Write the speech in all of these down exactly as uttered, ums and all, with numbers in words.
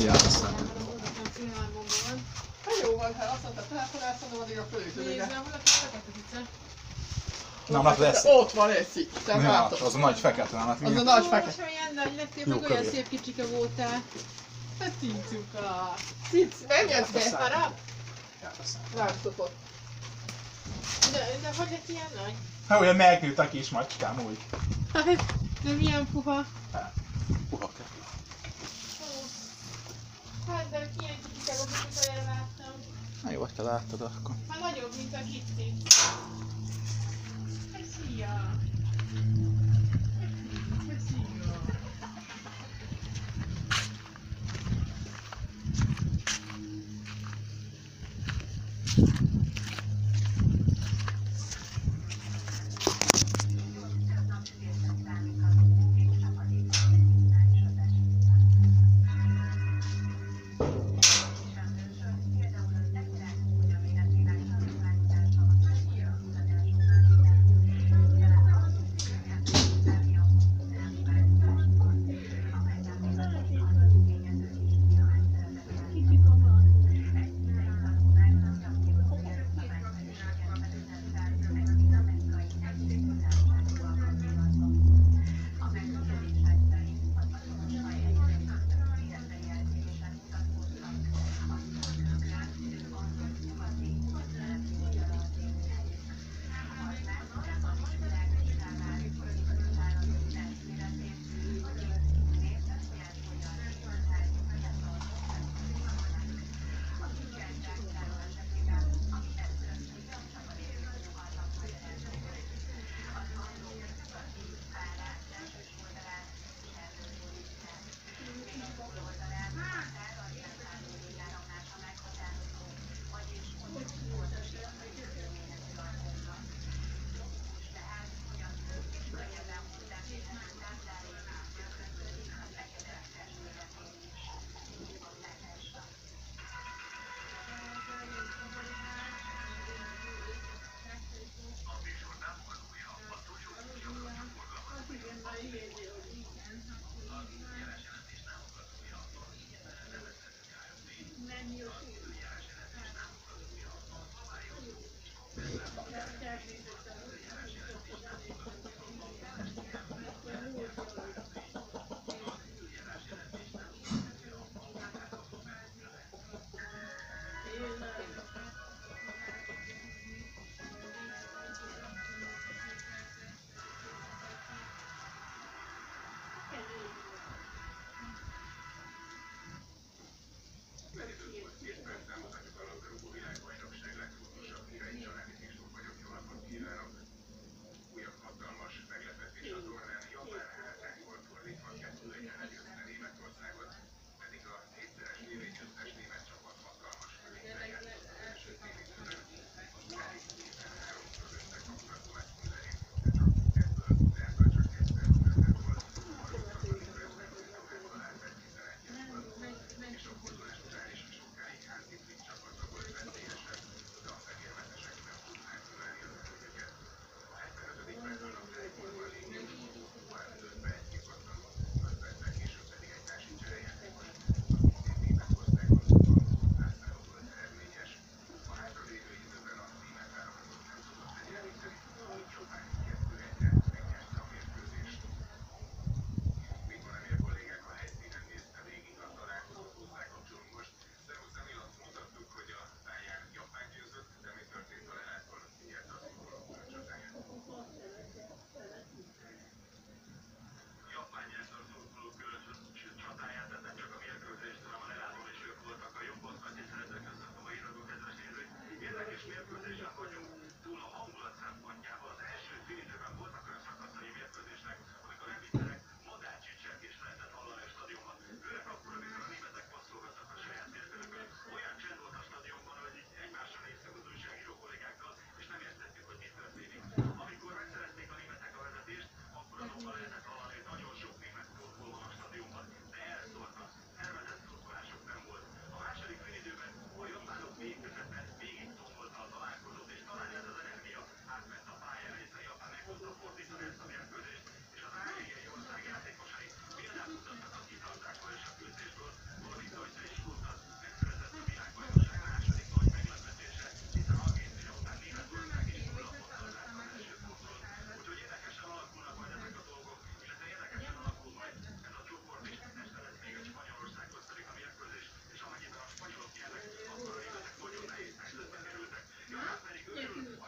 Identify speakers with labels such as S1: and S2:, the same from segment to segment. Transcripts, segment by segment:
S1: Ja, aztán.
S2: Hát jó van, hát azt mondta, telefonálsz, mondom, addig a fölítőre.
S1: Nem, hát lesz.
S2: Ott van egy szik, te
S1: Ja,
S2: látod.
S1: az a nagy fekete, nem hát
S2: Az a
S1: milyen?
S2: nagy
S3: Ó,
S2: fekete.
S3: és olyan nagy lettél,
S1: Jó
S3: meg olyan
S1: kövér.
S3: szép kicsike voltál.
S2: Hát cicuka. Cic, nem jössz be.
S3: Harap?
S1: Ja, aztán.
S2: Nem szokott.
S3: De, de hogy lett ilyen nagy?
S1: Hát olyan megnőtt a kis macskám úgy.
S3: Hát, de milyen puha.
S1: Puha kell.
S3: Hát, de ilyen kicsike volt, hogy olyan láttam.
S1: Na jó, te láttad akkor.
S3: Hát nagyobb, mint a Kitty. Hát, szia! Hát, szia!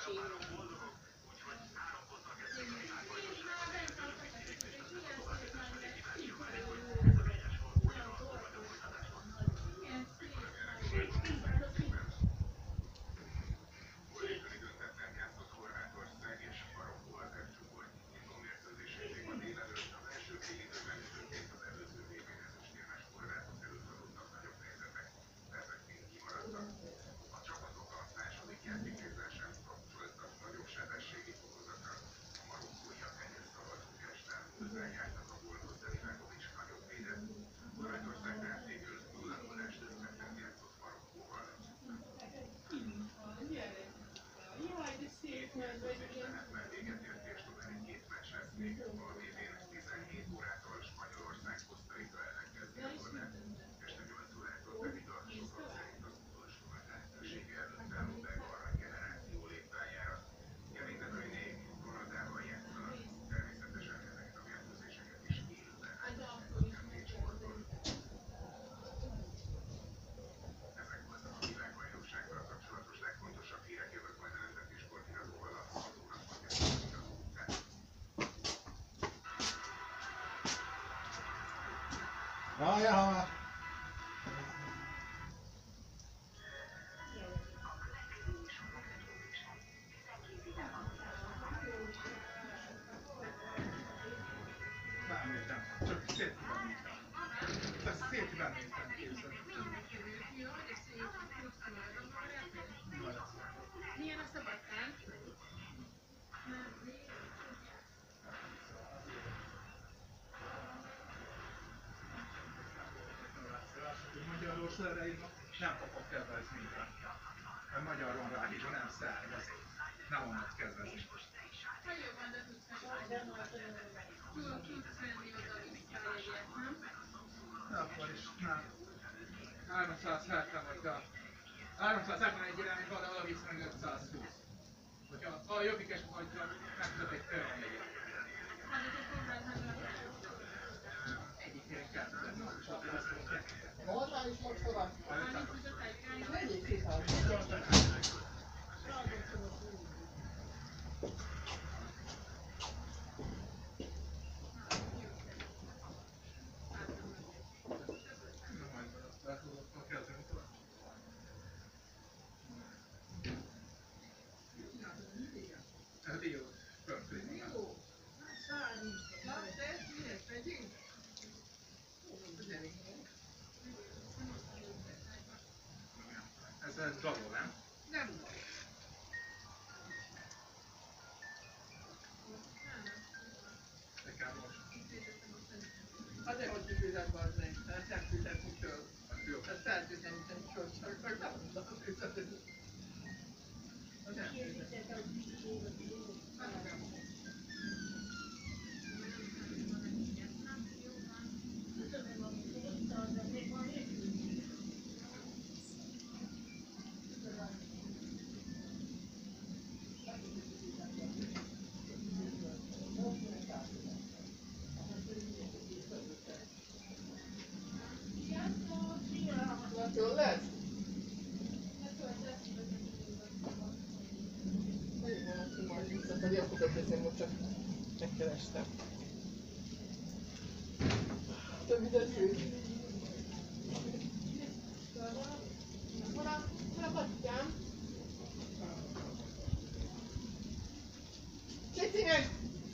S3: Jaj, de szép nagy vagy, igen.
S1: Ja, ja.
S4: Nem értem, csak szétben néztem. Ezt szétben néztem, képzeld.
S3: Milyen a szabadság?
S4: Magyarországra írnak, nem kapok kedvezményt. A magyarul ráhívva nem szervez. Nem vannak kedvezni.
S3: Nagyon van, de tudsz megvenni. Tudod, tudsz venni oda visszajegyet, nem?
S4: De akkor is nem. háromszázhetven vagy a... háromszázhetvenegy-re még oda, oda visz meg ötszázhúsz. Hogyha a jobbik eset hagyja, nem tudod egy törvényegyet.
S3: Hát, akkor próbáld meg a...
S4: Egyikért kettőt, és akkor azt mondom kettőt.
S2: Normális mocsora.
S3: Annyit tudod egy
S2: Menjék szépen.
S4: Na majd azt látod, a kezünktől. Hát jó, fölfőzni. Ez, ez való, nem?
S2: Nem.
S4: Nekem most.
S2: Azért, hogy kifizet bazdmeg, mert nem fizetni föl.
S4: Hát jó.
S2: Ezt feltűnhetem föl, csak meg nem tudom fizetni. Az nem fizetni. Jól lesz? Nagyon van, aki majd visszafelé, akkor beteszem, hogy csak megkerestem. Több ide sült.
S3: Hol a patyikám?
S2: Kicinek!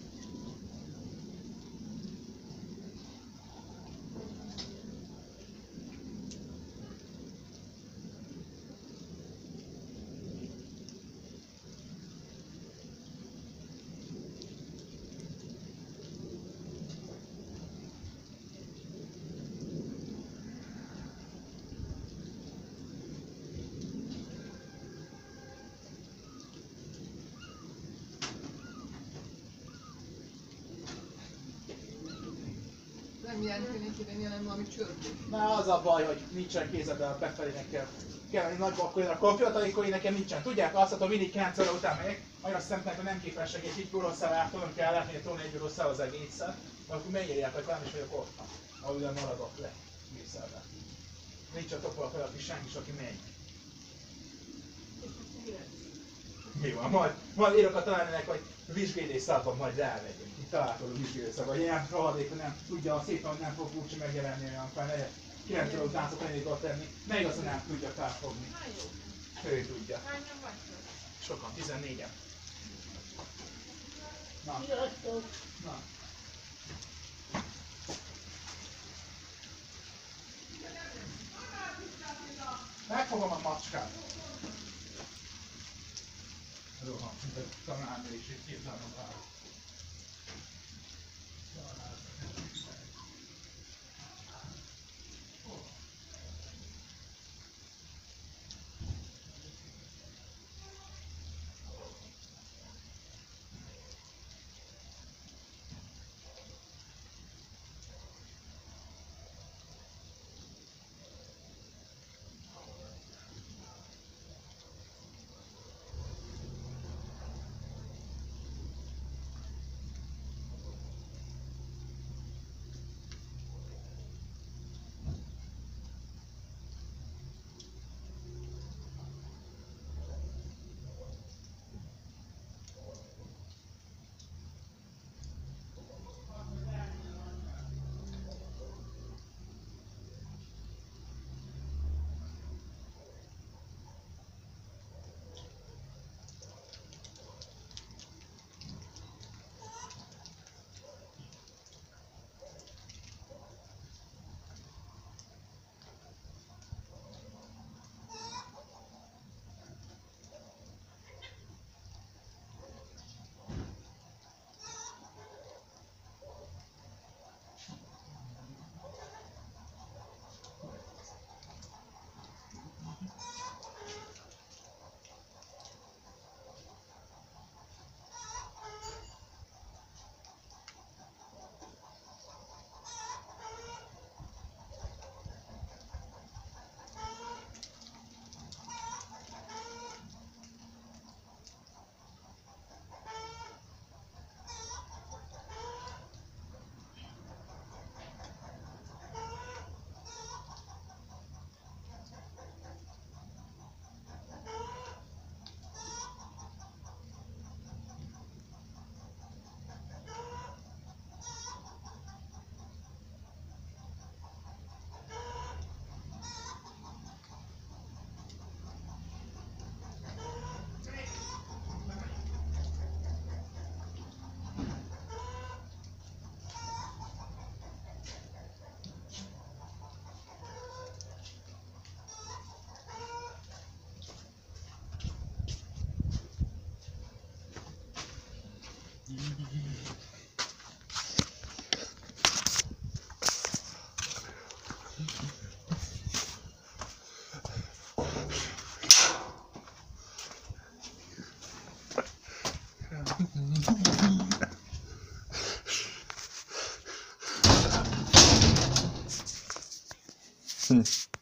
S2: Nem ilyen tűnik ide, hanem valami csörgés.
S1: Na az a baj, hogy nincsen kézedben befelé nekem. Kell egy nagy bakkolni a konfiataikon, nekem nincsen. Tudják azt, hogy mindig kilenc óra után megyek, majd azt szemtek, hogy nem képesek egy gyrosszával tudom kell látni, hogy tolni egy gyrosszával az egészet, akkor megírjátok, nem is vagyok ott, ahol ugyan maradok le kézzelben. Nincs a topol felett is senki, aki megy. Mi van? Majd, majd írokat találni neki, hogy vizsgédészakban majd elmegyünk. Itt találkozunk vizsgédészakban, hogy ilyen rohadékon nem tudja szépen, hogy nem fog úgyse megjelenni olyan fel, kilenc óra után szokott ennyit ott tenni. Melyik az, hogy nem tudja felfogni?
S3: Na jó.
S1: Ő tudja.
S3: Hányan vagytok?
S1: Sokan, tizennégyen. Na,
S2: Sziasztok!
S1: na. Megfogom a macskát. Rohan, mint a tanárnő is itt hirtelen vár.
S5: Hm.